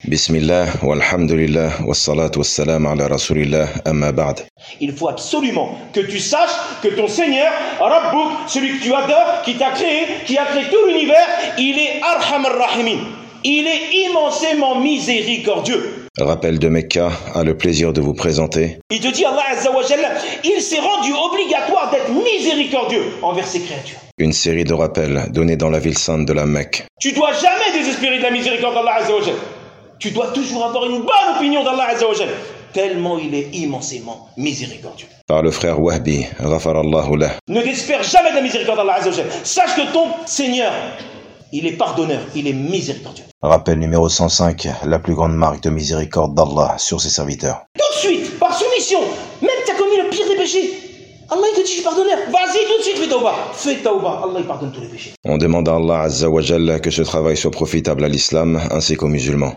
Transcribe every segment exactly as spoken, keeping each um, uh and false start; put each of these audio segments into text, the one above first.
Bismillah, walhamdulillah, wassalatu wassalam ala rasulillah, amma ba'd. Il faut absolument que tu saches que ton Seigneur, Rabbouk, celui que tu adores, qui t'a créé, qui a créé tout l'univers, il est Arham ar-Rahimin. Il est immensément miséricordieux. Rappel de Mecca a le plaisir de vous présenter. Il te dit, Allah Azza wa Jalla, il s'est rendu obligatoire d'être miséricordieux envers ses créatures. Une série de rappels donnés dans la ville sainte de la Mecque. Tu dois jamais désespérer de la miséricorde d'Allah Azza wa Jalla. Tu dois toujours avoir une bonne opinion d'Allah Azza wa Jalla, tellement il est immensément miséricordieux. Par le frère Wahbi, ghafarallahu lah. Ne désespère jamais de la miséricorde d'Allah Azza wa Jalla. Sache que ton Seigneur, il est pardonneur, il est miséricordieux. Rappel numéro cent cinq, la plus grande marque de miséricorde d'Allah sur ses serviteurs. Tout de suite, par soumission, même tu as commis le pire des péchés, Allah il te dit je suis pardonneur, vas-y tout de suite fais tauba, fais tauba, Allah il pardonne tous les péchés. On demande à Allah Azza wa Jalla que ce travail soit profitable à l'islam ainsi qu'aux musulmans.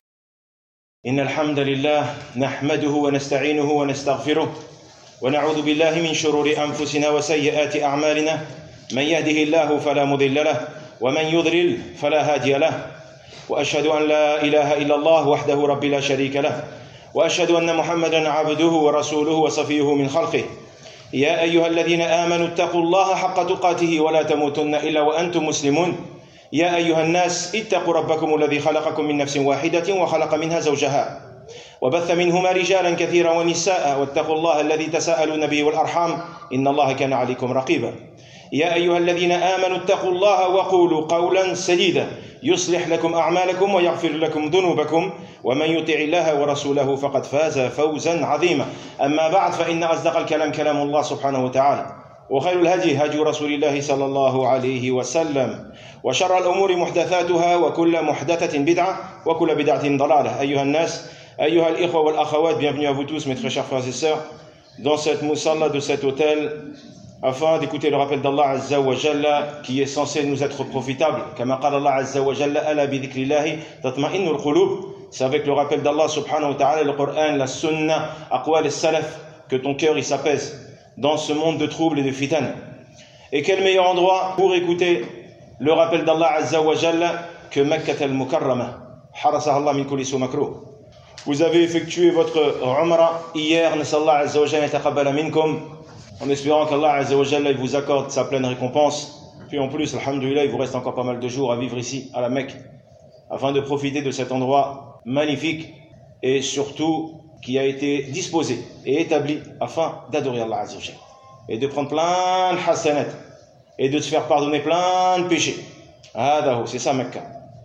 إن الحمد لله نحمده ونستعينه ونستغفره ونعوذ بالله من شرور أنفسنا وسيئات أعمالنا من يهده الله فلا مضل له ومن يضلل فلا هادي له وأشهد أن لا إله إلا الله وحده رب لا شريك له وأشهد أن محمدا عبده ورسوله وصفيه من خلقه يا أيها الذين آمنوا اتقوا الله حق تقاته ولا تموتن إلا وأنتم مسلمون يا أيها الناس اتقوا ربكم الذي خلقكم من نفس واحدة وخلق منها زوجها وبث منهما رجالا كثيرا ونساء واتقوا الله الذي تساءلون به والأرحام إن الله كان عليكم رقيبا يا أيها الذين آمنوا اتقوا الله وقولوا قولا سديدا يصلح لكم أعمالكم ويغفر لكم ذنوبكم ومن يطع الله ورسوله فقد فاز فوزا عظيما أما بعد فإن أصدق الكلام كلام الله سبحانه وتعالى وخير الهدي هدي رسول الله صلى الله عليه وسلم وشر الأمور محدثاتها وكل محدثة بدعة وكل بدعة ضلالة أيها الناس أيها الإخوة والأخوات bienvenue à vous tous mes très chers frères et sœurs dans cette musalla de cet hôtel afin d'écouter le rappel d'Allah Azza wa Jalla qui est censé nous être profitable كما قال الله عز وجل ألا بذكر الله تطمئن القلوب. C'est avec le rappel d'Allah subhanahu wa ta'ala, le Coran, la sunna, aqwal as-salaf que ton cœur il s'apaise dans ce monde de troubles et de fitan. Et quel meilleur endroit pour écouter le rappel d'Allah Azza wa Jalla que Makkah al-Mukarrama, harasaha Allah min kulli su makruh. Vous avez effectué votre Umrah hier, nasallahu Azza wa Jalla taqabbala minkum, en espérant qu'Allah Azza wa Jalla vous accorde sa pleine récompense. Puis en plus, alhamdulillah, il vous reste encore pas mal de jours à vivre ici, à la Mecque, afin de profiter de cet endroit magnifique et surtout qui a été disposé et établi afin d'adorer Allah Azza wa Jalla et de prendre plein de hasanat et de se faire pardonner plein de péchés. C'est ça Mecca.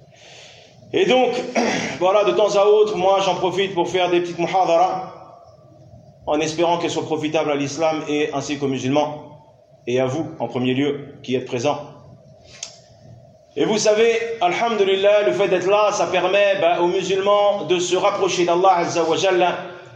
Et donc, voilà, de temps à autre, moi j'en profite pour faire des petites muhadara en espérant qu'elles soient profitables à l'islam et ainsi qu'aux musulmans et à vous en premier lieu qui êtes présents. Et vous savez, alhamdulillah, le fait d'être là, ça permet bah, aux musulmans de se rapprocher d'Allah Azza wa Jalla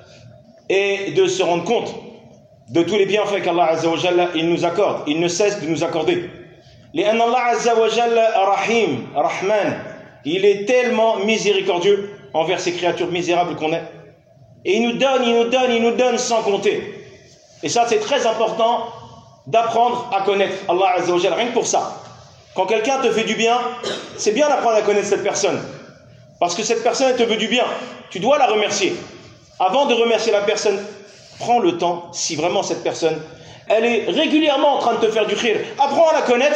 et de se rendre compte de tous les bienfaits qu'Allah Azza wa Jalla il nous accorde, il ne cesse de nous accorder. لأن Allah Azza wa Jalla Rahim, Rahman, il est tellement miséricordieux envers ces créatures misérables qu'on est. Et il nous donne, il nous donne, il nous donne sans compter. Et ça c'est très important d'apprendre à connaître Allah Azza wa Jalla, rien que pour ça. Quand quelqu'un te fait du bien, c'est bien d'apprendre à connaître cette personne. Parce que cette personne, elle te veut du bien. Tu dois la remercier. Avant de remercier la personne, prends le temps, si vraiment cette personne, elle est régulièrement en train de te faire du khir. Apprends à la connaître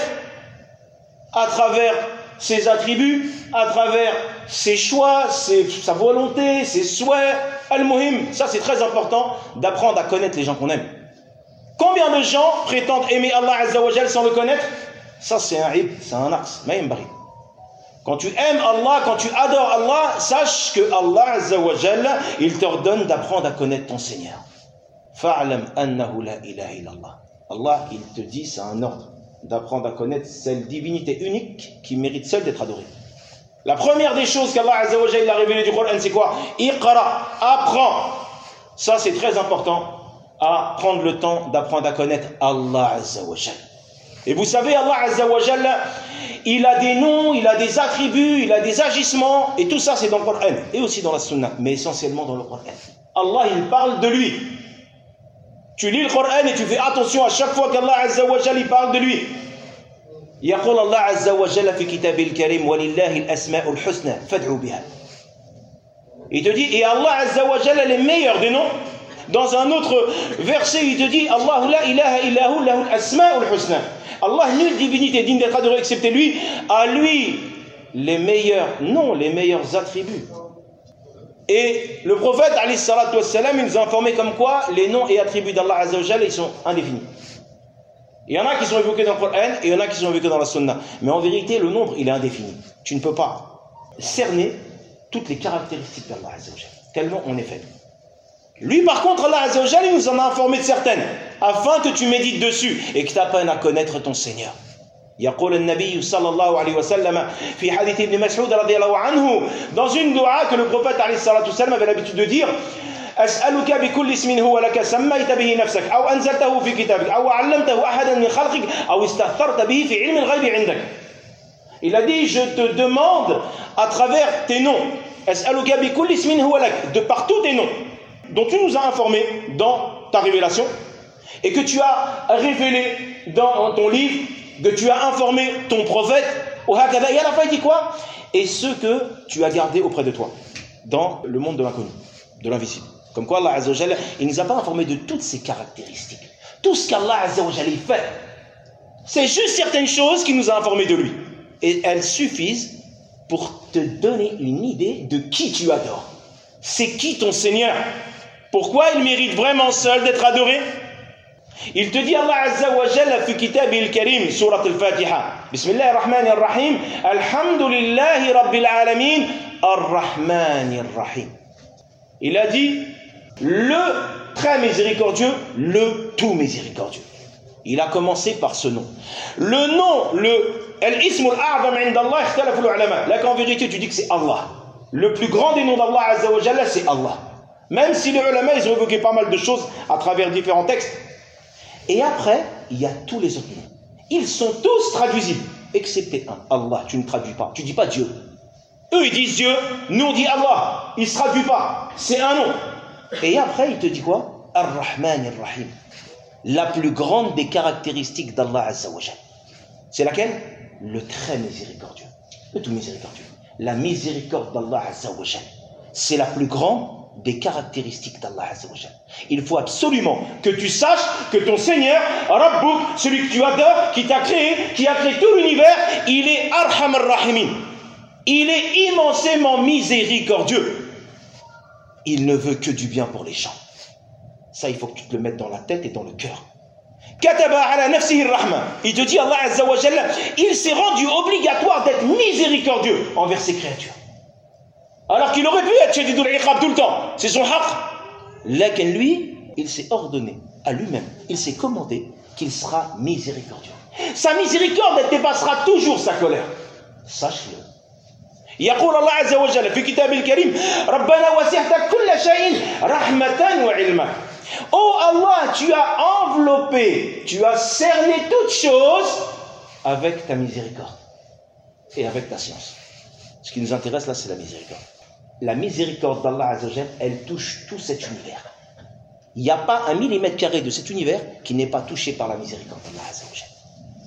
à travers ses attributs, à travers ses choix, ses, sa volonté, ses souhaits. Al-Muhim, ça c'est très important d'apprendre à connaître les gens qu'on aime. Combien de gens prétendent aimer Allah Azza wa Jalla sans le connaître? Ça c'est un ib, c'est un aqs, quand tu aimes Allah, quand tu adores Allah, sache que Allah Azza wa Jalla, il t'ordonne d'apprendre à connaître ton Seigneur. Fa'alam annahu la ilaha illallah. Allah, il te dit, c'est un ordre d'apprendre à connaître cette divinité unique qui mérite seule d'être adorée. La première des choses qu'Allah Azza wa Jalla a révélé du Coran, c'est quoi? Iqra, apprends. Ça c'est très important, à prendre le temps d'apprendre à connaître Allah Azza wa Jalla. Et vous savez, Allah Azza wa Jalla, il a des noms, il a des attributs, il a des agissements, et tout ça c'est dans le Coran, et aussi dans la Sunna, mais essentiellement dans le Coran. Allah, il parle de lui. Tu lis le Coran et tu fais attention à chaque fois qu'Allah Azza wa Jalla il parle de lui. يقول الله عز وجل في كتابه الكريم ولله الأسماء الحسنى فادعوا بها. Il te dit, et Allah Azza wa Jalla est le meilleur des noms. Dans un autre verset, il te dit, Allahu la ilaha illahu lahul asma'ul husna. Allah, nulle divinité digne d'être adorée excepté lui, à lui les meilleurs noms, les meilleurs attributs. Et le prophète, alayhi salatu wassalam, il nous a informé comme quoi les noms et attributs d'Allah Azza wa Jalla, ils sont indéfinis. Il y en a qui sont évoqués dans le Coran et il y en a qui sont évoqués dans la Sunna. Mais en vérité, le nombre, il est indéfini. Tu ne peux pas cerner toutes les caractéristiques d'Allah Azza wa Jalla, tellement on est faible. Lui, par contre, Allah Azza wa Jalla, il nous en a informé de certaines, afin que tu médites dessus et que tu apprennes à connaître ton Seigneur. يقول النبي صلى الله عليه وسلم في حديث ابن مسعود رضي الله عنه, dans une dua que le prophète عليه الصلاة والسلام avait l'habitude de dire, أسألك بكل اسم هو لك سميت به نفسك أو أنزلته في كتابك أو علمته أحدا من خلقك أو استأثرت به في علم الغيب عندك. Il a dit, je te demande à travers tes noms, أسألك بكل اسم هو لك, de par tous tes noms dont tu nous as informés dans ta révélation et que tu as révélé dans ton livre, que tu as informé ton prophète, et à la fin il dit quoi? Et ceux que tu as gardés auprès de toi dans le monde de l'inconnu, de l'invisible. Comme quoi Allah Azza wa Jalla, il ne nous a pas informé de toutes ces caractéristiques. Tout ce qu'Allah Azza wa Jalla fait, c'est juste certaines choses qui nous a informés de lui. Et elles suffisent pour te donner une idée de qui tu adores. C'est qui ton Seigneur? Pourquoi il mérite vraiment seul d'être adoré? Il te dit Allah Azza wa Jalla fi kitabi al-karim, surat al-Fatiha. Bismillah ar-Rahman ar-Rahim. Alhamdulillahi Rabbil Alamin, ar-Rahman ar-Rahim. Il a dit le très miséricordieux, le tout miséricordieux. Il a commencé par ce nom. Le nom, le al-ism al-a'zam 'inda Allah, ikhtalafu al-ulama. Là qu'en vérité tu dis que c'est Allah. Le plus grand des noms d'Allah Azza wa Jalla, c'est Allah. Même si les ulama, ils ont évoqué pas mal de choses à travers différents textes. Et après, il y a tous les autres noms. Ils sont tous traduisibles, excepté un. Allah, tu ne traduis pas. Tu ne dis pas Dieu. Eux, ils disent Dieu. Nous, on dit Allah. Ils ne se traduisent pas. C'est un nom. Et après, il te dit quoi? Ar-Rahman ar-Rahim. La plus grande des caractéristiques d'Allah Azza wa Jalla. C'est laquelle? Le très miséricordieux. Le tout miséricordieux. La miséricorde d'Allah Azza wa Jalla. C'est la plus grande des caractéristiques d'Allah Azza wa Jalla. Il faut absolument que tu saches que ton Seigneur, Rabbouk, celui que tu adores, qui t'a créé, qui a créé tout l'univers, il est Arham ar-Rahimin. Il est immensément miséricordieux. Il ne veut que du bien pour les gens. Ça, il faut que tu te le mettes dans la tête et dans le cœur. Kataba ala nafsihi ar-Rahma. Il te dit, Allah Azza wa Jalla, il s'est rendu obligatoire d'être miséricordieux envers ses créatures. Alors qu'il aurait pu être shadidul iqab tout le temps. C'est son haqq. Lakin lui, il s'est ordonné à lui-même, il s'est commandé qu'il sera miséricordieux. Sa miséricorde, elle dépassera toujours sa colère. Sache-le. يقول الله عز وجل في كتاب الكريم ربنا وسعت كل شيء رحمة وعلما. Oh Allah, tu as enveloppé, tu as cerné toutes choses avec ta miséricorde et avec ta science. Ce qui nous intéresse là, c'est la miséricorde. La miséricorde d'Allah Azza wa Jalla, elle touche tout cet univers. Il n'y a pas un millimètre carré de cet univers qui n'est pas touché par la miséricorde d'Allah Azza wa Jalla.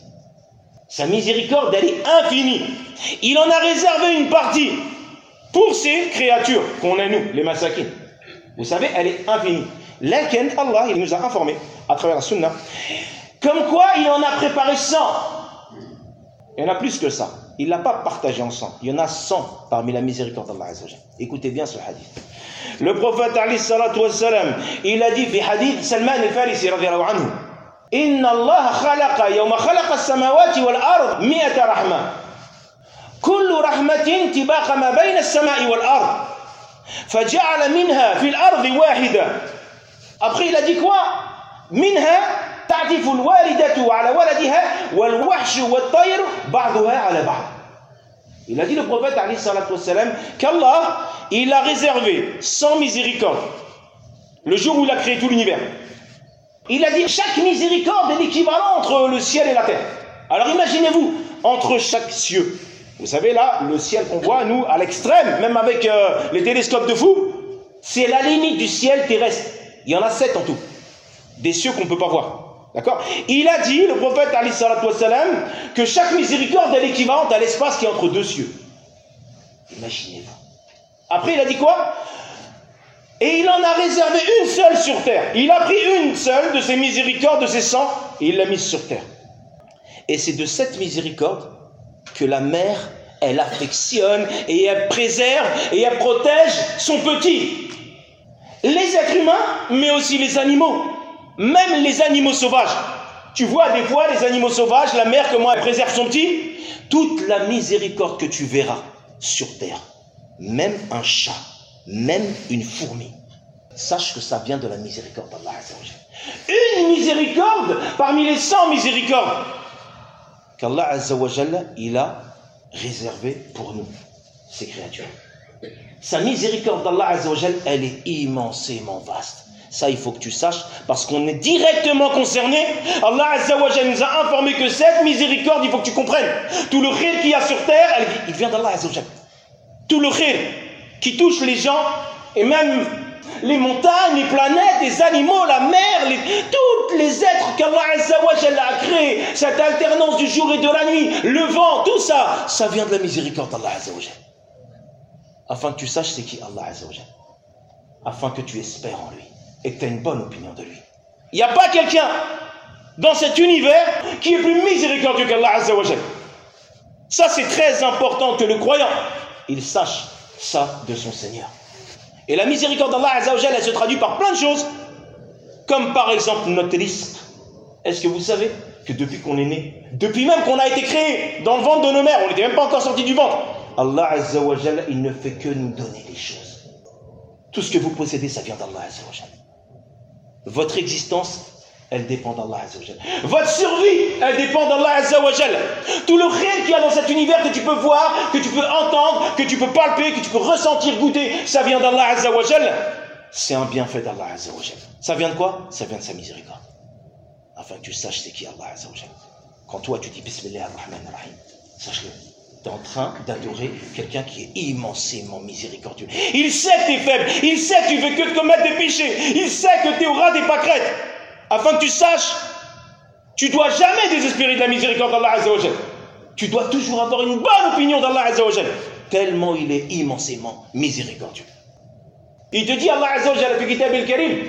Sa miséricorde, elle est infinie. Il en a réservé une partie pour ces créatures qu'on est nous, les masakin. Vous savez, elle est infinie. Lakin Allah, il nous a informé à travers la sunna, comme quoi il en a préparé cent. Il y en a plus que ça. Il ne l'a pas partagé en cent. Il y en a cent parmi la miséricorde d'Allah Azza wa Jalla. Écoutez bien ce hadith. Le prophète alayhi salatu wassalam, il a dit في hadith Salman al-Farisi radiyallahu anhu, إن الله خلق يوم خلق السماوات والأرض مئة رحمة كل رحمة تباق ما بين السماء والأرض فجعل منها في الأرض واحدة. Après il a dit quoi? منها تعطف الوالدة على ولدها والوحش والطير بعضها على بعض. Il a dit le prophète alayhi salatu wassalam qu'Allah il a réservé sans miséricorde le jour où il a créé tout l'univers. Il a dit chaque miséricorde est l'équivalent entre le ciel et la terre. Alors imaginez-vous, entre chaque cieux. Vous savez là, le ciel qu'on voit, nous, à l'extrême, même avec euh, les télescopes de fou, c'est la limite du ciel terrestre. Il y en a sept en tout. Des cieux qu'on ne peut pas voir. D'accord? Il a dit, le prophète alayhi salatu wassalam, que chaque miséricorde est l'équivalent à l'espace qui est entre deux cieux. Imaginez-vous. Après, il a dit quoi? Et il en a réservé une seule sur terre. Il a pris une seule de ses miséricordes, de ses sangs, et il l'a mise sur terre. Et c'est de cette miséricorde que la mère, elle affectionne et elle préserve et elle protège son petit. Les êtres humains, mais aussi les animaux. Même les animaux sauvages. Tu vois des fois les animaux sauvages, la mère, comment elle préserve son petit. Toute la miséricorde que tu verras sur terre, même un chat, même une fourmi, sache que ça vient de la miséricorde d'Allah Azza wa Jalla. Une miséricorde parmi les cent miséricordes qu'Allah Azza wa Jalla, il a réservé pour nous, ces créatures. Sa miséricorde d'Allah Azza wa Jalla, elle est immensément vaste. Ça, il faut que tu saches, parce qu'on est directement concerné. Allah Azza wa Jalla nous a informé que cette miséricorde, il faut que tu comprennes. Tout le khir qu'il y a sur terre, elle, il vient d'Allah Azza wa Jalla. Tout le khir qui touche les gens, et même les montagnes, les planètes, les animaux, la mer, les, tous les êtres qu'Allah Azza wa Jalla a créés, cette alternance du jour et de la nuit, le vent, tout ça, ça vient de la miséricorde d'Allah Azza wa Jalla. Afin que tu saches c'est qui Allah Azza wa Jalla. Afin que tu espères en lui. Et que tu as une bonne opinion de lui. Il n'y a pas quelqu'un dans cet univers qui est plus miséricordieux qu'Allah Azza wa Jalla. Ça, c'est très important que le croyant, il sache ça de son Seigneur. Et la miséricorde d'Allah Azza wa Jalla, elle se traduit par plein de choses, comme par exemple notre risque. Est-ce que vous savez que depuis qu'on est né, depuis même qu'on a été créé dans le ventre de nos mères, on n'était même pas encore sorti du ventre, Allah Azza wa Jalla, il ne fait que nous donner des choses. Tout ce que vous possédez, ça vient d'Allah Azza wa Jalla. Votre existence, elle dépend d'Allah Azza wa Jalla. Votre survie, elle dépend d'Allah Azza wa Jalla. Tout le khir qu'il y a dans cet univers que tu peux voir, que tu peux entendre, que tu peux palper, que tu peux ressentir, goûter, ça vient d'Allah Azza wa Jalla. C'est un bienfait d'Allah Azza wa Jalla. Ça vient de quoi? Ça vient de sa miséricorde. Afin que tu saches c'est qui Allah Azza wa Jalla. Quand toi tu dis Bismillah ar-Rahman ar-Rahim, sache-le. Tu es en train d'adorer quelqu'un qui est immensément miséricordieux. Il sait que tu es faible. Il sait que tu ne fais que de commettre des péchés. Il sait que tu es au ras des pâquerettes. Afin que tu saches, tu ne dois jamais désespérer de la miséricorde d'Allah Azza wa Jalla. Tu dois toujours avoir une bonne opinion d'Allah Azza wa Jalla. Tellement il est immensément miséricordieux. Il te dit, Allah Azza wa Jalla, في كتاب الكريم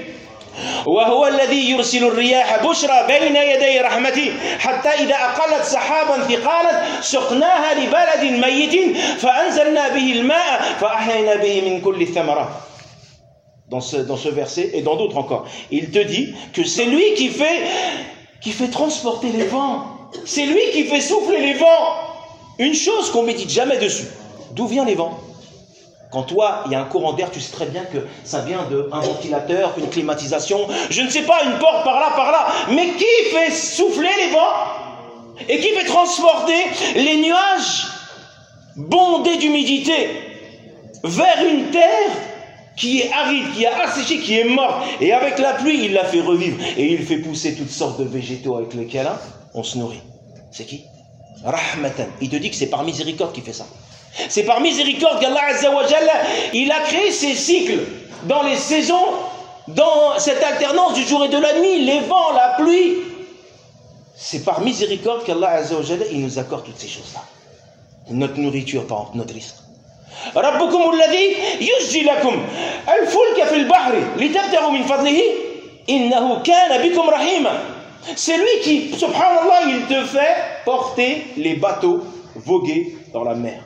وهو الذي يرسل الرياح بشرى بين يدي رحمته حتى إذا أقلت سحابا ثقالا سقناها لبلد ميت فأنزلنا به الماء فأحيينا به من كل الثمرات. Dans ce, dans ce verset et dans d'autres encore, il te dit que c'est lui qui fait, qui fait transporter les vents. C'est lui qui fait souffler les vents. Une chose qu'on ne médite jamais dessus. D'où viennent les vents? Quand toi, il y a un courant d'air, tu sais très bien que ça vient d'un ventilateur, une climatisation, je ne sais pas, une porte par là, par là. Mais qui fait souffler les vents et qui fait transporter les nuages bondés d'humidité vers une terre qui est aride, qui a asséché, qui est morte. Et avec la pluie, il la fait revivre. Et il fait pousser toutes sortes de végétaux avec lesquels hein, on se nourrit. C'est qui? Rahmatan. Il te dit que c'est par miséricorde qu'il fait ça. C'est par miséricorde qu'Allah Azza wa Jalla, il a créé ces cycles dans les saisons, dans cette alternance du jour et de la nuit, les vents, la pluie. C'est par miséricorde qu'Allah Azza wa Jalla, il nous accorde toutes ces choses-là. Notre nourriture, par exemple, notre risque. Rabbukum alladhi yujzi lakum al-fulka fil bahri litabtaghu min fadlihi innahu kana bikum rahima. C'est lui qui, subhanallah, il te fait porter les bateaux voguer dans la mer.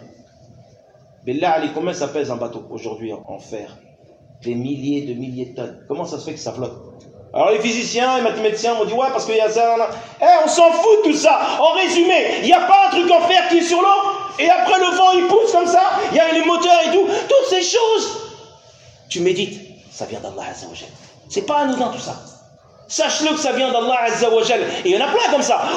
Billah Ali, combien ça pèse un bateau aujourd'hui en fer? Des milliers de milliers de tonnes. Comment ça se fait que ça flotte? Alors les physiciens et mathématiciens m'ont dit ouais parce qu'il y a ça. Eh, on s'en fout de tout ça. En résumé, il n'y a pas un truc en fer qui est sur l'eau et après le vent il pousse comme ça. Il y a les moteurs et tout. Toutes ces choses. Tu médites, ça vient d'Allah Azza wa Jalla. C'est pas anodin tout ça. Sache-le que ça vient d'Allah Azza wa Jalla. Et il y en a plein comme ça.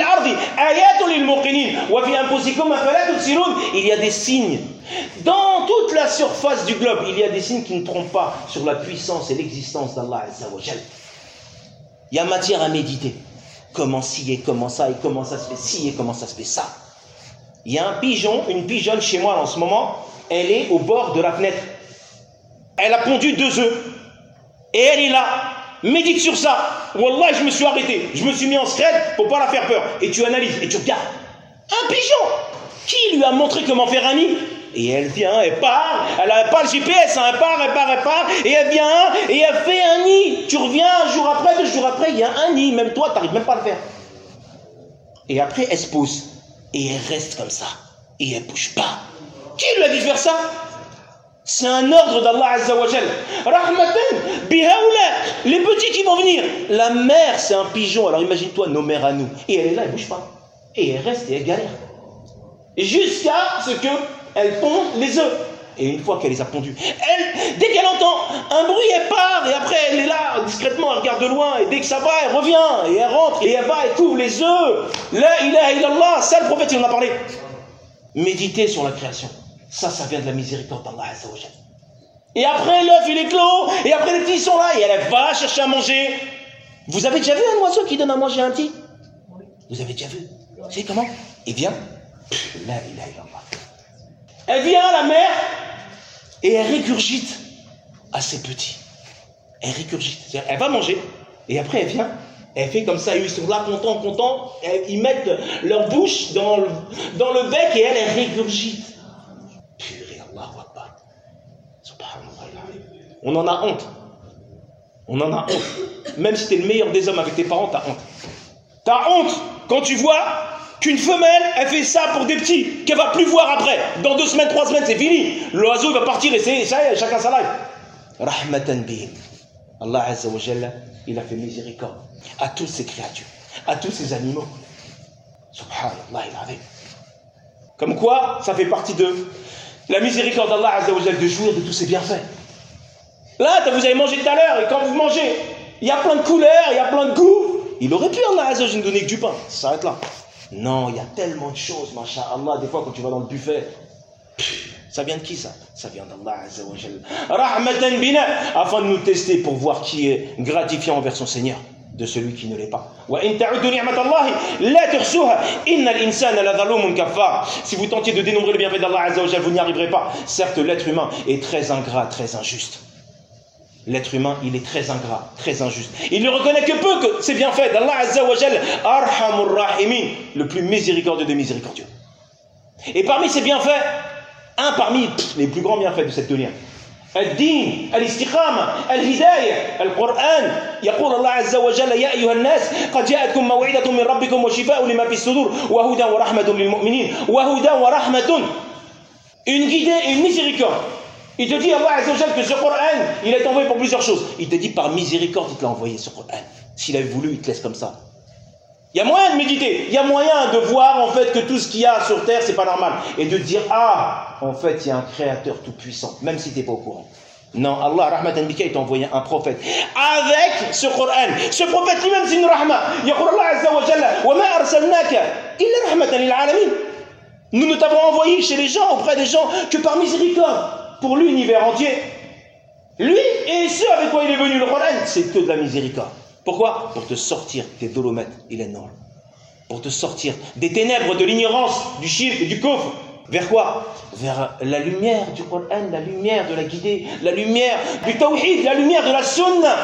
Il y a des signes. Dans toute la surface du globe, il y a des signes qui ne trompent pas sur la puissance et l'existence d'Allah Azza wa Jalla. Il y a matière à méditer. Comment ci et comment ça et comment ça se fait ci et comment ça se fait ça. Il y a un pigeon, une pigeonne chez moi en ce moment, elle est au bord de la fenêtre. Elle a pondu deux œufs. Et elle est là. Médite sur ça. Wallah, je me suis arrêté. Je me suis mis en scred pour pas la faire peur. Et tu analyses et tu regardes. Un pigeon. Qui lui a montré comment faire un nid? Et elle vient, elle part, elle n'a pas le G P S, hein, elle part, elle part, elle part, et elle vient, et elle fait un nid. Tu reviens un jour après, deux jours après, il y a un nid, même toi, tu n'arrives même pas à le faire. Et après, elle se pose, et elle reste comme ça, et elle ne bouge pas. Qui lui a dit de faire ça? C'est un ordre d'Allah Azza wa Jal. Rahmatan bihaoula, les petits qui vont venir. La mère, c'est un pigeon, alors imagine-toi nos mères à nous. Et elle est là, elle ne bouge pas. Et elle reste et elle galère. Jusqu'à ce qu'elle ponde les œufs. Et une fois qu'elle les a pondus, elle, dès qu'elle entend un bruit, elle part. Et après, elle est là, discrètement, elle regarde de loin. Et dès que ça va, elle revient. Et elle rentre. Et elle va, elle couvre les œufs. La ilaha illallah. Ça, le prophète, il en a parlé. Méditez sur la création. Ça, ça vient de la miséricorde d'Allah Azza wa Jal. Et après, l'œuf, il est clos. Et après, les petits sont là. Et elle va chercher à manger. Vous avez déjà vu un oiseau qui donne à manger à un petit? Vous avez déjà vu? Vous savez comment? Il vient. La ilaha illallah. Elle vient, la mère, et elle régurgite à ses petits. Elle régurgite. C'est-à-dire, elle va manger, et après elle vient, elle fait comme ça, ils sont là, contents, contents, ils mettent leur bouche dans le, dans le bec, et elle, elle régurgite. Purée, Allahu Akbar. Subhanallah. On en a honte. On en a honte. Même si t'es le meilleur des hommes avec tes parents, t'as honte. T'as honte quand tu vois qu'une femelle, elle fait ça pour des petits, qu'elle va plus voir après. Dans deux semaines, trois semaines, c'est fini. L'oiseau, il va partir et c'est ça, chacun sa life. Rahmatan bihim. Allah Azza wa Jalla, il a fait miséricorde à toutes ces créatures, à tous ces animaux. Subhanallah, il avait. Comme quoi, ça fait partie de la miséricorde d'Allah Azza wa Jalla de jouir de tous ses bienfaits. Là, vous avez mangé tout à l'heure, et quand vous mangez, il y a plein de couleurs, il y a plein de goûts. Il aurait pu, Allah Azza wa Jalla, ne donner que du pain. Ça s'arrête là. Non, il y a tellement de choses, masha'Allah. Des fois, quand tu vas dans le buffet, ça vient de qui ça? Ça vient d'Allah Azza wa Jalla. Rahmatan bina, afin de nous tester pour voir qui est gratifiant envers son Seigneur, de celui qui ne l'est pas. Si vous tentiez de dénombrer le bienfait d'Allah Azza wa Jalla, vous n'y arriverez pas. Certes, l'être humain est très ingrat, très injuste. L'être humain, il est très ingrat, très injuste. Il ne reconnaît que peu que c'est bien fait d'Allah Azza wa Jal, Arhamur Rahimin, le plus miséricordieux des miséricordieux. Et parmi ces bienfaits, un parmi pff, les plus grands bienfaits de cette dunya, Ad-Din, Al-Istiqama, Al-Hidayah, Al-Qur'an. يقول الله عز وجل يا أيها الناس قد جاءتكم موعظة من ربكم وشفاء لما في الصدور وهدى ورحمة للمؤمنين وهدى ورحمة. Une guidée et une miséricorde. Il te dit, Allah Azza wa Jal, que ce Coran, il est envoyé pour plusieurs choses. Il te dit, par miséricorde, il te l'a envoyé, ce Coran. S'il avait voulu, il te laisse comme ça. Il y a moyen de méditer. Il y a moyen de voir, en fait, que tout ce qu'il y a sur terre, c'est pas normal. Et de dire, ah, en fait, il y a un créateur tout puissant, même si tu n'es pas au courant. Non, Allah, Rahmatan Bika, il t'a envoyé un prophète. Avec ce Coran. Ce prophète lui-même, c'est une rahma. Yaqul Allah Azza wa Jalla, wa ma arsalnaka illa rahmatan lil alamin. Nous ne t'avons envoyé chez les gens, auprès des gens, que par miséricorde. Pour l'univers entier. Lui et ceux avec quoi il est venu, le Coran, c'est que de la miséricorde. Pourquoi? Pour te sortir des dolomètres et les noms. Pour te sortir des ténèbres de l'ignorance, du shirk et du kufr. Vers quoi? Vers la lumière du Coran, la lumière de la guidée, la lumière du tawhid, la lumière de la sunna.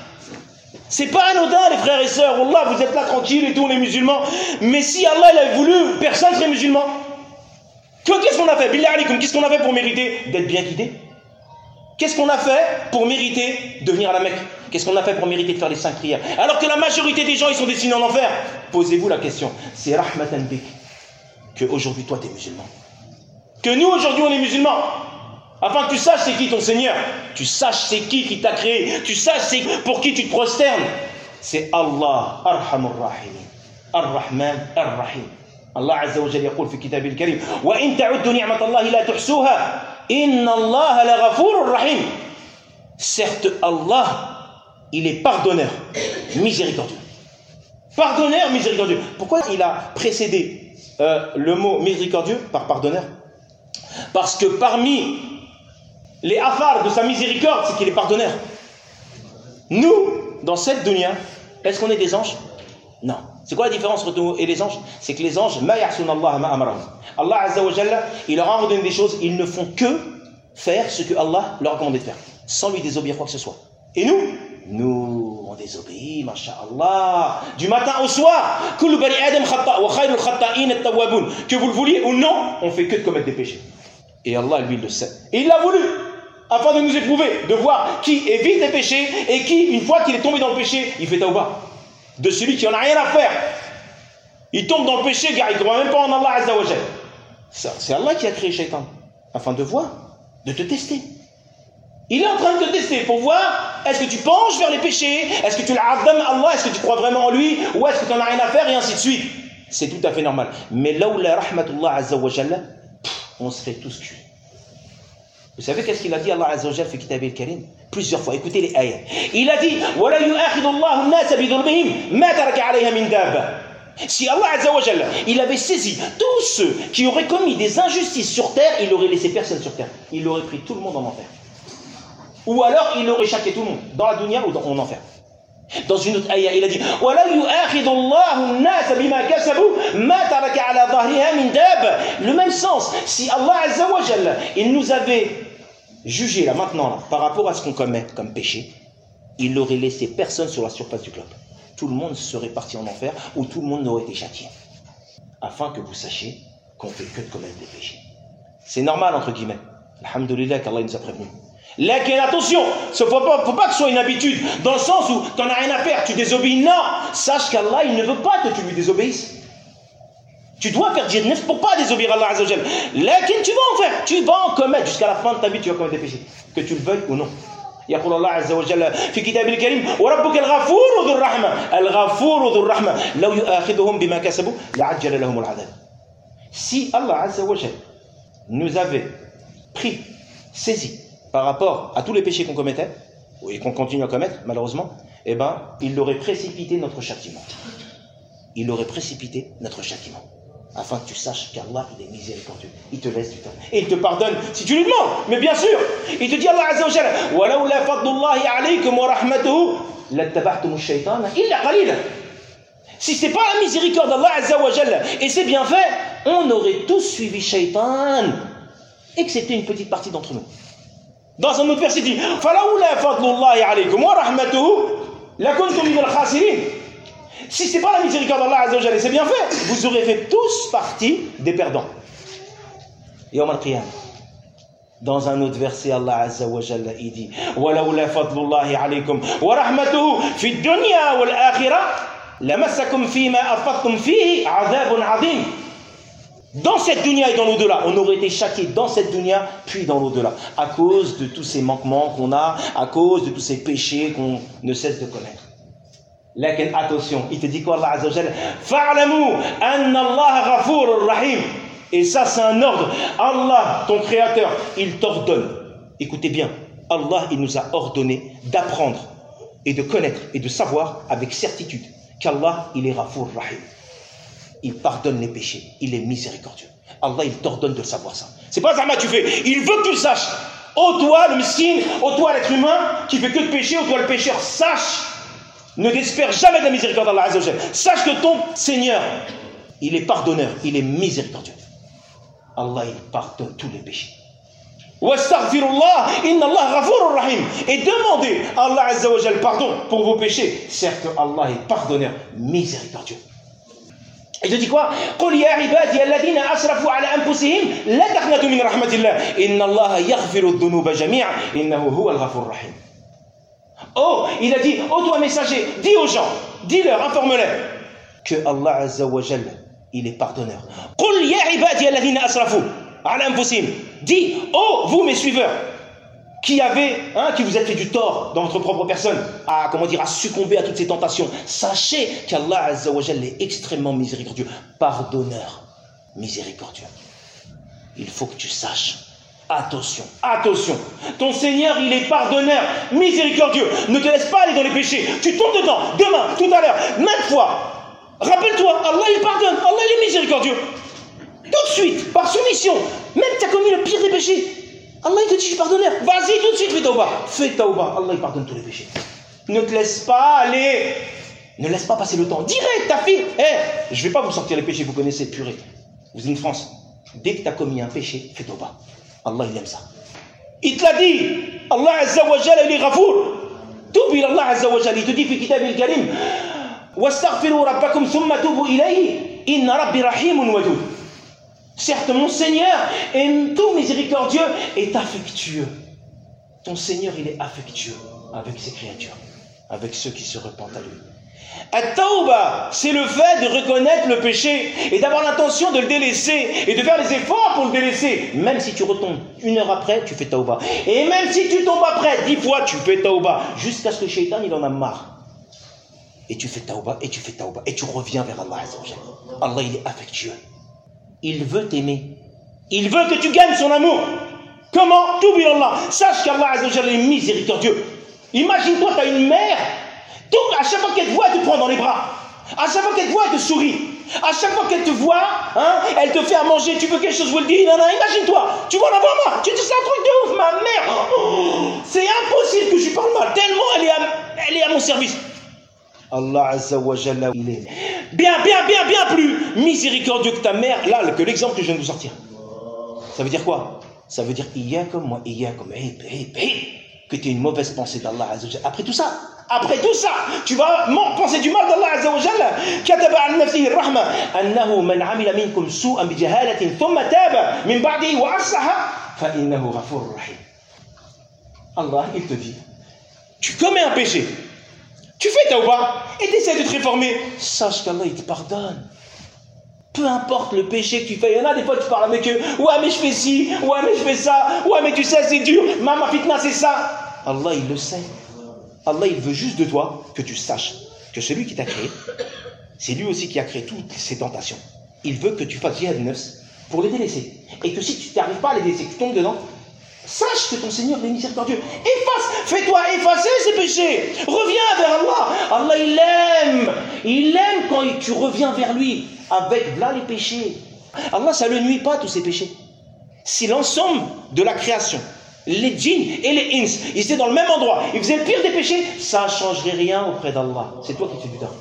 C'est pas anodin, les frères et sœurs. Wallah, vous êtes là tranquilles et tous les musulmans. Mais si Allah il avait voulu, personne serait musulman. Qu'est-ce qu'on a fait? Billah alaikum, qu'est-ce qu'on a fait pour mériter d'être bien guidé? Qu'est-ce qu'on a fait pour mériter de venir à la Mecque? Qu'est-ce qu'on a fait pour mériter de faire les cinq prières? Alors que la majorité des gens, ils sont destinés en enfer. Posez-vous la question. C'est Rahmatan Bik que aujourd'hui, toi, tu es musulman. Que nous, aujourd'hui, on est musulmans. Afin que tu saches c'est qui ton Seigneur. Tu saches c'est qui qui t'a créé. Tu saches c'est pour qui tu te prosternes. C'est Allah, Arhamur Rahim. Ar-Rahman, Ar-Rahim. Allah Azza wa Jalla يقول في كتابه الكريم وإن تعدوا نعمة الله لا تحصوها إن الله لغفور رحيم. Certes, Allah, il est pardonneur, miséricordieux. Pardonneur, miséricordieux. Pourquoi il a précédé euh, le mot miséricordieux par pardonneur? Parce que parmi les affaires de sa miséricorde, c'est qu'il est pardonneur. Nous, dans cette dunya, est-ce qu'on est des anges? Non. C'est quoi la différence entre nous et les anges? C'est que les anges, ma ya'sun Allah ma amrahum. Allah Azza wa Jalla, il leur a ordonné des choses, ils ne font que faire ce que Allah leur a commandé de faire, sans lui désobéir quoi que ce soit. Et nous, nous, on désobéit, masha'Allah, du matin au soir. Kullu bani adam khata wa khayrul khata'in at-tawwabun. Que vous le vouliez ou non, on fait que de commettre des péchés. Et Allah, lui, le sait. Et il l'a voulu, afin de nous éprouver, de voir qui évite les péchés et qui, une fois qu'il est tombé dans le péché, il fait tawbah. De celui qui n'en a rien à faire. Il tombe dans le péché, car il ne croit même pas en Allah Azza wa Jal. C'est Allah qui a créé Shaitan, afin de voir, de te tester. Il est en train de te tester pour voir, est-ce que tu penches vers les péchés, est-ce que tu l'adam Allah, est-ce que tu crois vraiment en lui, ou est-ce que tu n'en as rien à faire, et ainsi de suite. C'est tout à fait normal. Mais là où la rahmatullah Azza wa Jalla, on serait tous cuits. Vous savez qu'est-ce qu'il a dit Allah Azza wa Jalla fi Kitab al-Karim? Plusieurs fois, écoutez les ayats. Il a dit وَلَا يُؤَخِذُ اللَّهُ النَّاسَ بِظُلْمِهِمْ مَا تَرَكَ عَلَيْهَا مِنْ دَابَّةٍ. Si Allah Azza wa Jalla, il avait saisi tous ceux qui auraient commis des injustices sur terre, il aurait laissé personne sur terre. Il aurait pris tout le monde en enfer. Ou alors il aurait chaqué tout le monde, dans la dunya ou dans, en enfer. Dans une autre ayah, il a dit وَلَا يُؤَخِذُ اللَّهُ النَّاسَ بِمَا كَسَبُوا مَا تَرَكَ عَلَى ظَهْرِهَا مِنْ دَابَّةٍ. Le même sens, si Allah Azza wa Jalla, il nous avait jugé là, maintenant, là, par rapport à ce qu'on commet comme péché, il n'aurait laissé personne sur la surface du globe. Tout le monde serait parti en enfer ou tout le monde n'aurait été châtié. Afin que vous sachiez qu'on ne fait que de commettre des péchés. C'est normal, entre guillemets. Alhamdulillah qu'Allah nous a prévenus. Là, attention, il ne faut pas, faut pas que ce soit une habitude, dans le sens où tu n'en as rien à faire, tu désobéis. Non, sache qu'Allah, il ne veut pas que tu lui désobéisses. Tu dois faire djihad nefs pour pas désobéir à Allah Azza wa Jalla. Là, tu vas en faire, tu vas en commettre, jusqu'à la fin de ta vie, tu vas commettre des péchés. Que tu le veuilles ou non. يقول الله عز وجل في كتابه الكريم وربك الغفور ذو الرحمة الغفور ذو الرحمة لو يؤاخذهم بما كسبوا لعجل لهم العذاب. Si Allah Azza wa Jalla nous avait pris, saisi par rapport à tous les péchés qu'on commettait et qu'on continue à commettre malheureusement, eh ben, il aurait précipité notre châtiment. Il aurait précipité notre châtiment. Afin que tu saches qu'Allah, il est miséricordieux. Il te laisse du temps. Et il te pardonne si tu lui demandes. Mais bien sûr, il te dit Allah Azza wa Jalla وَلَوْلَا فَضْلُ اللَّهِ عَلَيْكُمْ وَرَحْمَتُهُ لَاتَّبَعْتُمُ الشَّيْطَانَ إِلَّا قَلِيلًا. Si ce n'est pas la miséricorde d'Allah Azza wa Jalla et c'est bien fait, on aurait tous suivi Shaitan, excepté une petite partie d'entre nous. Dans un autre verset, il dit فَلَوْلَا فَضْلُ اللَّهِ عَلَيْكُمْ وَرَحْمَتُهُ لَكُنْتُمْ مِنَ الْخَاسِرِينَ. Si ce n'est pas la miséricorde d'Allah Azza wa Jalla, c'est bien fait, vous aurez fait tous partie des perdants. Yawm al-Qiyamah. Dans un autre verset, Allah Azza wa Jalla, il dit وَلَوْلَا فَضْلُ اللَّهِ عَلَيْكُمْ وَرَحْمَتُهُ فِي الدُّنْيَا وَالْآخِرَةِ لَمَسَّكُمْ فِي مَا أَفَضْتُمْ فِيهِ عَذَابٌ عَظِيمٌ. Dans cette dunya et dans l'au-delà, on aurait été châtiés dans cette dunya puis dans l'au-delà, à cause de tous ces manquements qu'on a, à cause de tous ces péchés qu'on ne cesse de connaître. Lakin attention, il te dit quoi Allah Azza wa Jalla fa'lamu anna Allah ghafurur rahim. Et ça c'est un ordre. Allah, ton créateur, il t'ordonne. Écoutez bien, Allah il nous a ordonné d'apprendre et de connaître et de savoir avec certitude qu'Allah il est Ghafur Rahim. Il pardonne les péchés, il est miséricordieux. Allah il t'ordonne de savoir ça. C'est pas Zama tu fais, il veut que tu le saches. Ô toi le miskin, ô toi l'être humain qui fait que de péché, ô toi le pécheur, sache. Ne désespère jamais de la miséricorde d'Allah Azza wa Jalla. Sache que ton Seigneur, il est pardonneur, il est miséricordieux. Allah, il pardonne tous les péchés. Wastaghfirullah, inna Allah ghafurur rahim. Et demandez à Allah Azza wa Jalla pardon pour vos péchés. Certes, Allah est pardonneur, miséricordieux. Il te dit quoi? قل يا عبادي الذين أسرفوا على أنفسهم لا تقنطوا من رحمة الله إن الله يغفر الذنوب جميعا إنه هو الغفور الرحيم. Oh, il a dit, oh toi messager, dis aux gens, dis-leur, informe-les que Allah Azza wa Jalla, il est pardonneur. قل يا عبادي الذين أسرفوا على أنفسهم. Dis, oh vous mes suiveurs, qui avez, hein, qui vous êtes fait du tort dans votre propre personne, à comment dire, à succomber à toutes ces tentations. Sachez qu'Allah Azza wa Jalla est extrêmement miséricordieux, pardonneur, miséricordieux. Il faut que tu saches. Attention, attention, ton Seigneur il est pardonneur, miséricordieux, ne te laisse pas aller dans les péchés, tu tombes dedans, demain, tout à l'heure, maintes fois, rappelle-toi, Allah il pardonne, Allah il est miséricordieux, tout de suite, par soumission, même si tu as commis le pire des péchés, Allah il te dit je suis pardonneur, vas-y tout de suite fais tauba, fais tauba, Allah il pardonne tous les péchés, ne te laisse pas aller, ne laisse pas passer le temps, direct ta fille, hé, hey, je ne vais pas vous sortir les péchés, vous connaissez purée, vous êtes une France, dès que tu as commis un péché, fais tauba. Allah il aime ça. Il te l'a dit. Allah Azza wa Jalla il est Ghafour. Toubi Allah Azza wa Jalla. Il te dit في كتابه الكريم واستغفروا ربكم ثم توبوا إليه إن ربي رحيم ودود. Certes, mon Seigneur est tout miséricordieux, est affectueux. Ton Seigneur, il est affectueux avec ses créatures, avec ceux qui se repentent à lui. At-tawba, c'est le fait de reconnaître le péché et d'avoir l'intention de le délaisser et de faire les efforts pour le délaisser. Même si tu retombes une heure après, tu fais tawba. Et même si tu tombes après, dix fois, tu fais tawba. Jusqu'à ce que le shaitan, il en a marre. Et tu fais tawba, et tu fais tawba, et tu reviens vers Allah Azza wa Jalla. Allah, il est affectueux. Il veut t'aimer. Il veut que tu gagnes son amour. Comment? T'oublies Allah. Sache qu'Allah Azza wa Jalla est miséricordieux. Imagine-toi, tu as une mère. Donc, à chaque fois qu'elle te voit, elle te prend dans les bras. À chaque fois qu'elle te voit, elle te sourit. À chaque fois qu'elle te voit, hein, elle te fait à manger. Tu veux quelque chose, vous le dites. Non, non, imagine-toi. Tu vas en avoir marre. Tu dis, c'est un truc de ouf, ma mère. Oh, c'est impossible que je lui parle mal. Tellement elle est à, elle est à mon service. Allah Azza wa Jalla, il est bien, bien, bien, bien plus miséricordieux que ta mère. Là, que l'exemple que je viens de vous sortir. Ça veut dire quoi? Ça veut dire, iyyakum wa iyyakum, que tu aies une mauvaise pensée d'Allah Azza wa Jalla. Après tout ça, après tout ça, tu vas penser du mal d'Allah Azza wa Jalla. Kataba an nafsihi ar-rahma annahu man 'amila minkum su'an bi jahalatin thumma taba min ba'dihi wa aslaha fa innahu ghafurur rahim. Allah, il te dit, tu commets un péché, tu fais tawba et tu essaies de te réformer, sache qu'Allah il te pardonne. Peu importe le péché que tu fais, il y en a des fois tu parles avec eux, ouais mais je fais ci, ouais mais je fais ça, ouais mais tu sais c'est dur, maman fitna c'est ça. Allah il le sait. Allah il veut juste de toi que tu saches que celui qui t'a créé, c'est lui aussi qui a créé toutes ces tentations. Il veut que tu fasses jihad nafs pour les délaisser. Et que si tu n'arrives pas à les délaisser, que tu tombes dedans, sache que ton Seigneur est miséricordieux. Efface, fais-toi effacer ces péchés. Reviens vers Allah. Allah il aime. Il aime quand tu reviens vers lui avec là les péchés. Allah ça ne le nuit pas tous ces péchés. Si l'ensemble de la création, les djinns et les ins, ils étaient dans le même endroit, ils faisaient le pire des péchés, ça ne changerait rien auprès d'Allah. C'est toi qui fais du tort.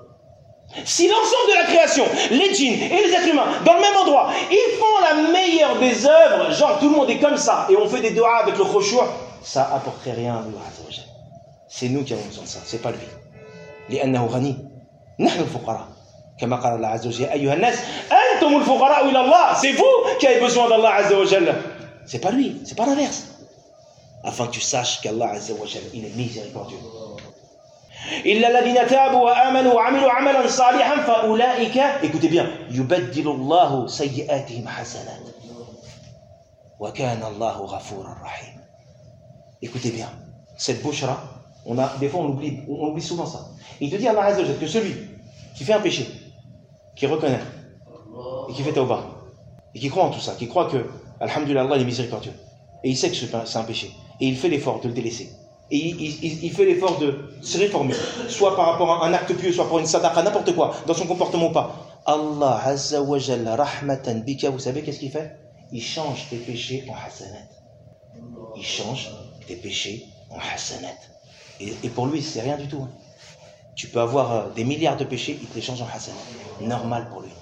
Si l'ensemble de la création, les djinns et les êtres humains, dans le même endroit, ils font la meilleure des œuvres, genre tout le monde est comme ça, et on fait des doigts avec le khushu', ça apporterait rien à Allah. C'est nous qui avons besoin de ça, c'est pas lui. لأنه غني نحن الفقراء كما قال الله عز وجل أيها الناس أنتم الفقراء إلى الله. C'est vous qui avez besoin d'Allah Azza wa Jalla. C'est pas lui, c'est pas l'inverse. Afin que tu saches qu'Allah Azza wa Jalla, il est miséricordieux. إلا الذين تابوا وآمنوا وعملوا عملا صالحا فأولئك, écoutez bien, يبدل الله سيئاتهم حسنات وكان الله غفورا رحيما. Écoutez bien, cette bouchra, on a, des fois on oublie, on oublie souvent ça. Il te dit Allah Azza wa Jalla que celui qui fait un péché, qui reconnaît et qui fait tawbah et qui croit en tout ça, qui croit que alhamdulillah Allah est miséricordieux et il sait que c'est un péché et il fait l'effort de le délaisser. Et il, il, il fait l'effort de se réformer, soit par rapport à un acte pieux, soit pour une sadaqa, n'importe quoi, dans son comportement ou pas. Allah Azza wa Jalla rahmatan bika, vous savez qu'est-ce qu'il fait? Il change tes péchés en hasanat. Il change tes péchés en hasanat. Et, et pour lui, c'est rien du tout. Hein. Tu peux avoir euh, des milliards de péchés, il te les change en hasanat. Normal pour lui.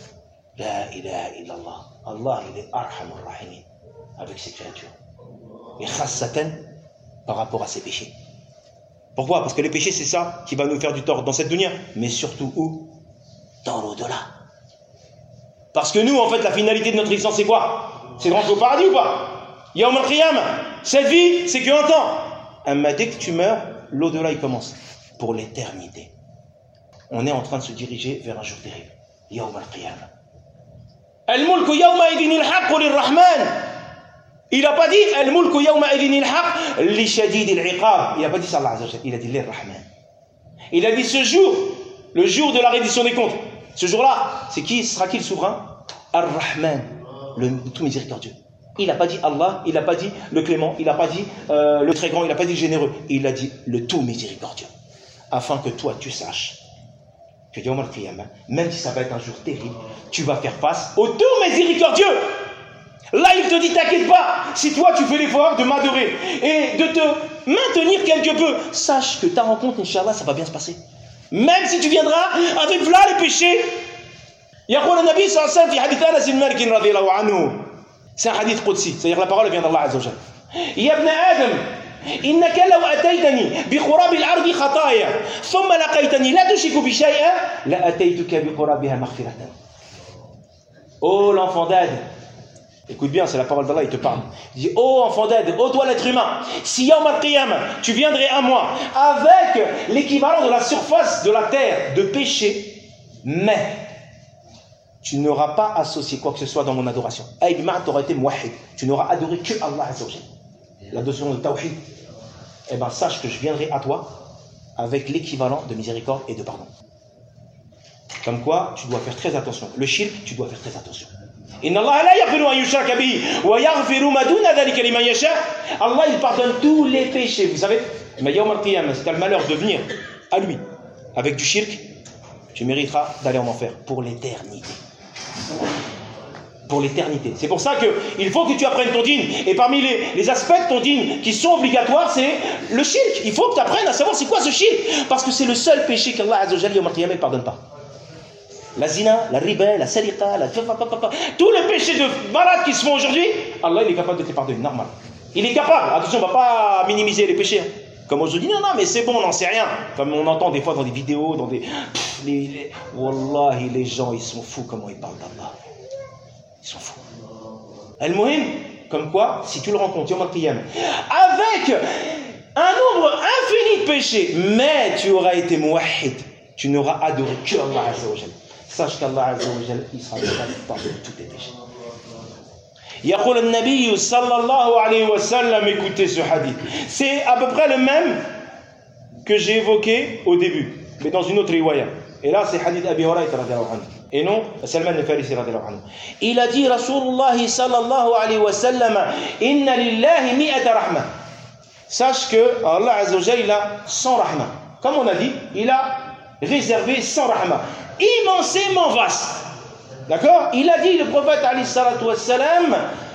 La ilaha illallah. Allah, il est arhamur rahimin avec ses créatures. Et khassatan, par rapport à ses péchés. Pourquoi? Parce que les péchés, c'est ça qui va nous faire du tort dans cette dunya, mais surtout où? Dans l'au-delà. Parce que nous, en fait, la finalité de notre existence, c'est quoi? C'est de rentrer au paradis ou pas? Yawm al-Qiyamah. Cette vie, c'est qu'un temps. Amma, dès que tu meurs, l'au-delà, il commence. Pour l'éternité. On est en train de se diriger vers un jour terrible. Yawm al-Qiyamah. Al-mulku yawma idin al-haqq lir-Rahman. Il n'a pas dit Al-mulku yawma idin al-haq li shadid al-iqab. Il n'a pas dit ça Allah Azza wa Jalla. Il a dit Lir-Rahman. Il a dit ce jour, le jour de la reddition des comptes. Ce jour-là, c'est qui sera qui le souverain? Ar-Rahman, le tout miséricordieux. Il n'a pas dit Allah, il n'a pas dit le clément, il n'a pas dit euh, le très grand, il n'a pas dit le généreux. Il a dit le tout miséricordieux. Afin que toi tu saches que Yawm al-Qiyamah, même si ça va être un jour terrible, tu vas faire face au tout miséricordieux. Là, il te dit, t'inquiète pas, si toi tu fais l'effort de m'adorer et de te maintenir quelque peu, sache que ta rencontre, Inch'Allah, ça va bien se passer. Même si tu viendras avec là les péchés. يقول النبي صلى الله عليه وسلم في حديث أنس بن مالك رضي الله عنه. C'est un hadith qudsi, c'est-à-dire la parole vient d'Allah Azza wa Jalla. يا ابن آدم إنك لو أتيتني بقراب الأرض خطايا ثم لقيتني لا تشرك بي شيئا لأتيتك بقرابها مغفرة. oh l'enfant d'Adam, écoute bien, c'est la parole d'Allah, il te parle. Il dit, oh enfant d'Adam, oh toi l'être humain, si Yawm al-Qiyamah, tu viendrais à moi avec l'équivalent de la surface de la terre de péché, mais tu n'auras pas associé quoi que ce soit dans mon adoration. Aïe, tu auras été mouahid. Tu n'auras adoré que Allah Azza wa Jalla. La notion de tawhid. Eh bien, sache que je viendrai à toi avec l'équivalent de miséricorde et de pardon. Comme quoi, tu dois faire très attention. Le shirk, tu dois faire très attention. Inna Allah la yaghfiru an yushraka bihi wa yaghfiru ma duna dhalika liman yasha. Allah, il pardonne tous les péchés. Vous savez, mais Yawm al-Qiyamah, si tu as le malheur de venir à lui avec du shirk, tu mériteras d'aller en enfer pour l'éternité. Pour l'éternité. C'est pour ça qu'il faut que tu apprennes ton dîn. Et parmi les, les aspects de ton dîn qui sont obligatoires, c'est le shirk. Il faut que tu apprennes à savoir c'est quoi ce shirk. Parce que c'est le seul péché qu'Allah Azza wa Jalla Yawm al-Qiyamah ne pardonne pas. La zina, la riba, la saliqa, la... tous les péchés de malades qui se font aujourd'hui, Allah il est capable de te pardonner, normal. Il est capable. Attention, on ne va pas minimiser les péchés. Comme aujourd'hui, non, non, mais c'est bon, on n'en sait rien. Comme on entend des fois dans des vidéos, dans des... Pff, les, les... Wallahi, les gens, ils sont fous comment ils parlent d'Allah. Ils sont fous. Al-Muhim, comme quoi, si tu le rencontres, Yawm al-Qiyamah, avec un nombre infini de péchés, mais tu auras été mouahid, tu n'auras adoré que Allah Azza wa Jalla. Sache qu'Allah Azza wa Jalla, il sera capable de pardonner tous tes péchés. يقول النبي صلى الله عليه وسلم, écoutez ce hadith, c'est à peu près le même que j'ai évoqué au début, mais dans une autre riwaya. Et là, c'est hadith Abi Hurayrata radhiyallahu anhu. Et non, Salman al-Farisi radhiyallahu anhu. Il a dit, Rasulullah sallallahu alayhi wa sallam, inna lillahi mi'ata rahma. Sache que Allah Azza wa Jalla, il a cent rahma. Comme on a dit, il a réservé cent rahma. Immensément vaste. D'accord? Il a dit, le prophète alayhi salatu wa salam,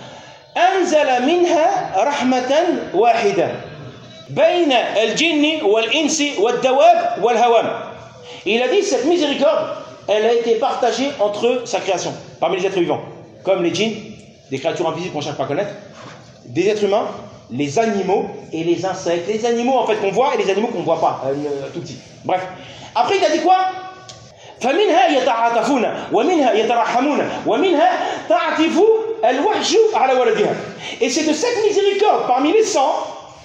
anzala minha rahmatan wahida. Bayna al-jinni wal-insi wal-dawab wal-hawam. Il a dit, cette miséricorde, elle a été partagée entre sa création, parmi les êtres vivants, comme les djinns, des créatures invisibles qu'on ne cherche pas à connaître, des êtres humains, les animaux et les insectes. Les animaux en fait qu'on voit et les animaux qu'on ne voit pas, euh, tout petit. Bref. Après il a dit quoi? فَمِنْهَا يَتَعَاطَفُونَ وَمِنْهَا يَتَرَحَّمُونَ وَمِنْهَا تَعْطِفُ الْوَحْشُ عَلَى وَلَدِهَا. Et c'est de cette miséricorde, parmi les cent,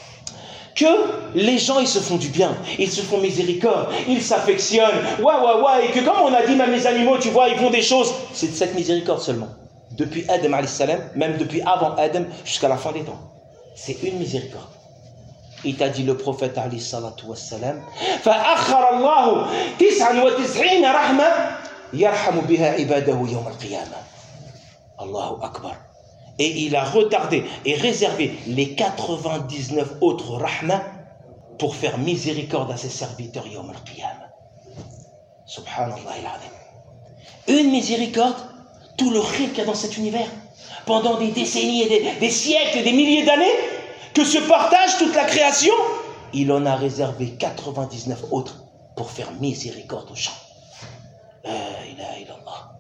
que les gens ils se font du bien, ils se font miséricorde, ils s'affectionnent, ouais ouais ouais, et que comme on a dit, même les animaux, tu vois, ils font des choses, c'est de cette miséricorde seulement. Depuis Adam alayhi salam, même depuis avant Adam, jusqu'à la fin des temps. C'est une miséricorde. Il t'a dit le prophète alayhi salatu wassalam, فَأَخَّرَ اللَّهُ تِسْعًا وَتِسْعِينَ رَحْمَةً يَرْحَمُ بِهَا عِبَادَهُ يَوْمَ الْقِيَامَةِ. Allahu Akbar. Et il a retardé et réservé les quatre-vingt-dix-neuf autres rahma pour faire miséricorde à ses serviteurs Yawm al-Qiyamah. Subhanallah al-Azim. Une miséricorde, tout le khir qu'il y a dans cet univers, pendant des décennies et des, des siècles et des milliers d'années, que se partage toute la création, il en a réservé quatre-vingt-dix-neuf autres pour faire miséricorde aux gens. La ilaha illallah.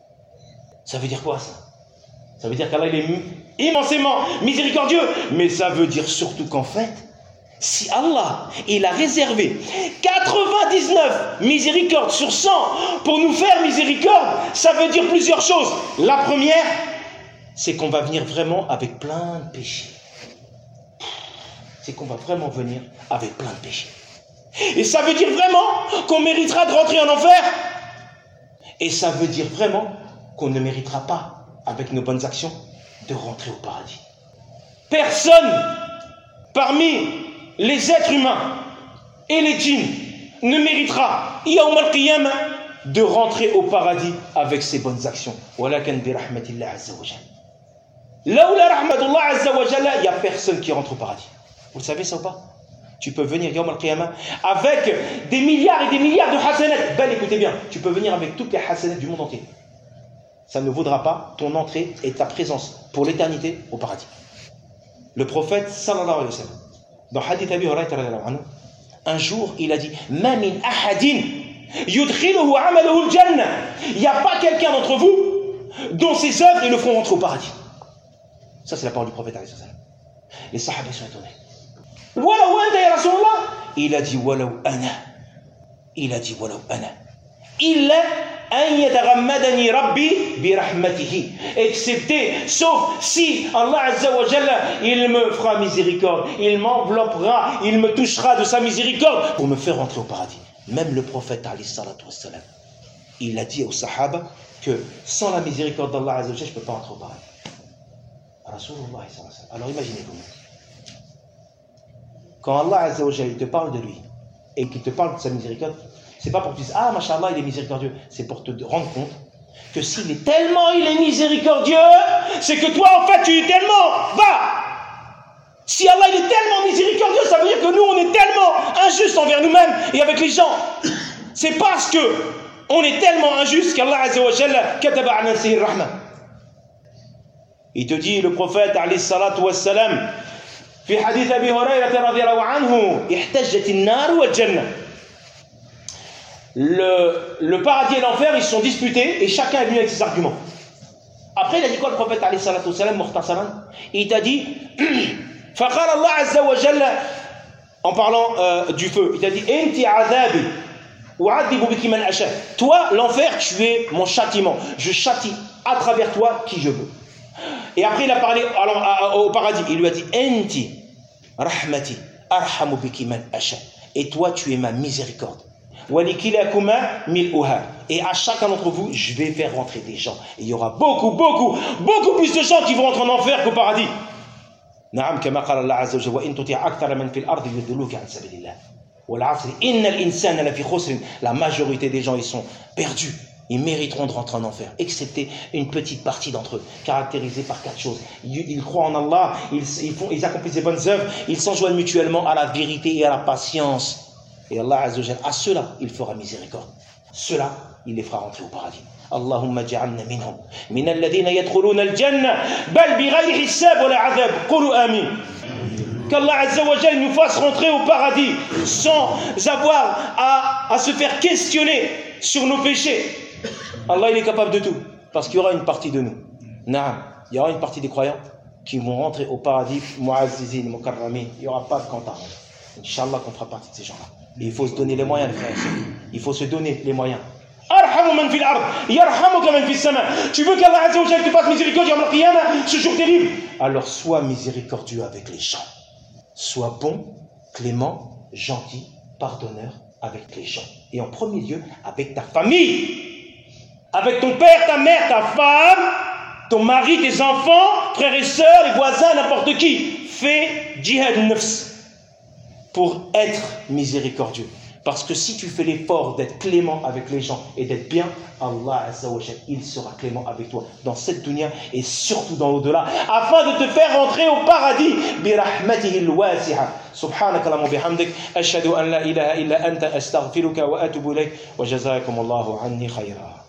Ça veut dire quoi ça? Ça veut dire qu'Allah il est immensément miséricordieux. Mais ça veut dire surtout qu'en fait, si Allah il a réservé quatre-vingt-dix-neuf miséricordes sur cent pour nous faire miséricorde, ça veut dire plusieurs choses. La première, c'est qu'on va venir vraiment avec plein de péchés. C'est qu'on va vraiment venir avec plein de péchés. Et ça veut dire vraiment qu'on méritera de rentrer en enfer. Et ça veut dire vraiment qu'on ne méritera pas, avec nos bonnes actions, de rentrer au paradis. Personne parmi les êtres humains et les djinns ne méritera, Yawm al-Qiyamah, de rentrer au paradis avec ses bonnes actions. Walakin bi rahmatillah azza wa jalla. Là où la rahmatullah azza wa jalla, il n'y a personne qui rentre au paradis. Vous le savez ça ou pas? Tu peux venir Yawm al-Qiyamah avec des milliards et des milliards de hasanat. Ben écoutez bien, tu peux venir avec toutes les hasanat du monde entier. Ça ne vaudra pas ton entrée et ta présence pour l'éternité au paradis. Le prophète sallallahu alayhi wa sallam, dans hadith Abi Hurayrata radhiyallahu anhu, un jour il a dit ma min ahadin yudkhiluhu amaluhu al-jannah. Il n'y a pas quelqu'un d'entre vous dont ses œuvres le feront rentrer au paradis. Ça c'est la parole du prophète alayhi wa sallam. Les sahaba sont étonnés. Walau anta ya Rasulullah. Il a dit walau ana. Il a dit walau ana. Illa أن يتغمدني ربي برحمته. Excepté, sauf si Allah Azza wa Jalla, il me fera miséricorde, il m'enveloppera, il me touchera de sa miséricorde pour me faire entrer au paradis. Même le prophète alayhi salatu wassalam, il a dit aux sahaba que sans la miséricorde d'Allah Azza wa Jalla, je ne peux pas entrer au paradis. Rasulullah sallallahu alayhi wa sallam. Alors imaginez-vous, quand Allah Azza wa Jalla te parle de lui et qu'il te parle de sa miséricorde, c'est pas pour que tu dises ah machallah il est miséricordieux, c'est pour te rendre compte que s'il est tellement il est miséricordieux, c'est que toi en fait tu es tellement va. Si Allah il est tellement miséricordieux, ça veut dire que nous on est tellement injustes envers nous-mêmes et avec les gens. C'est parce que on est tellement injuste qu'Allah Azza wa Jalla kataba ala nafsihi rahma. Il te dit le prophète alayhi salatu wassalam في حديث أبي هريرة رضي الله عنه احتجت النار والجنة. Le, le paradis et l'enfer, ils se sont disputés et chacun est venu avec ses arguments. Après, il a dit quoi le prophète alayhi salatu wassalam, mukhtasaran? Il t'a dit فقال الله عز وجل en parlant euh, du feu, il t'a dit انت عذابي أعذب بك من أشاء. Toi, l'enfer, tu es mon châtiment. Je châtie à travers toi qui je veux. Et après, il a parlé alors, à, à, au paradis. Il lui a dit Enti rahmati arhamu biki man asha. Et toi, tu es ma miséricorde. Walikilakuma mil'uha. Et à chacun d'entre vous, je vais faire rentrer des gens. Et il y aura beaucoup, beaucoup, beaucoup plus de gens qui vont rentrer en enfer qu'au paradis. Naam, kama qala Allah azza wa jalla, wa in tuti' akthara man fil ardi yudilluka an sabilillah. Wal 'asri innal insana lafi khusr. La majorité des gens, ils sont perdus. Ils mériteront de rentrer en enfer, excepté une petite partie d'entre eux, caractérisée par quatre choses. Ils, ils croient en Allah, ils, ils, font, ils accomplissent des bonnes œuvres, ils s'enjoignent mutuellement à la vérité et à la patience. Et Allah Azza wa Jalla, à ceux-là, il fera miséricorde. Ceux-là, il les fera rentrer au paradis. Allahumma ja'alna minhum, min alladhina yadkhuluna al-jannah, bal bighayri hisab wa la 'adhab. Qulu amin. Qu'Allah Azza wa Jalla nous fasse rentrer au paradis sans avoir à, à se faire questionner sur nos péchés. Allah il est capable de tout, parce qu'il y aura une partie de nous. Naam, il y aura une partie des croyants qui vont rentrer au paradis, mu'azzizin, mukarramin. Il n'y aura pas de compte à rendre. Inch'Allah qu'on fera partie de ces gens-là. Et il faut se donner les moyens, les frères et sœurs. Il faut se donner les moyens. Arhamu man fil ard, yarhamuka man fis sama. Tu veux qu'Allah Azza wa Jalla te fasse miséricorde yawm al-qiyamah, ce jour terrible? Alors sois miséricordieux avec les gens. Sois bon, clément, gentil, pardonneur avec les gens. Et en premier lieu, avec ta famille. Avec ton père, ta mère, ta femme, ton mari, tes enfants, frères et sœurs, les voisins, n'importe qui. Fais jihad nafs pour être miséricordieux. Parce que si tu fais l'effort d'être clément avec les gens et d'être bien, Allah Azza wa Jalla, il sera clément avec toi dans cette dunya et surtout dans l'au-delà, afin de te faire entrer au paradis. Bi rahmatihi al-wasi'a. Subhanaka Allahumma bihamdik, ashhadu an la ilaha illa anta, astaghfiruka wa atubu ilayk, wa jazakumullahu anni khayra.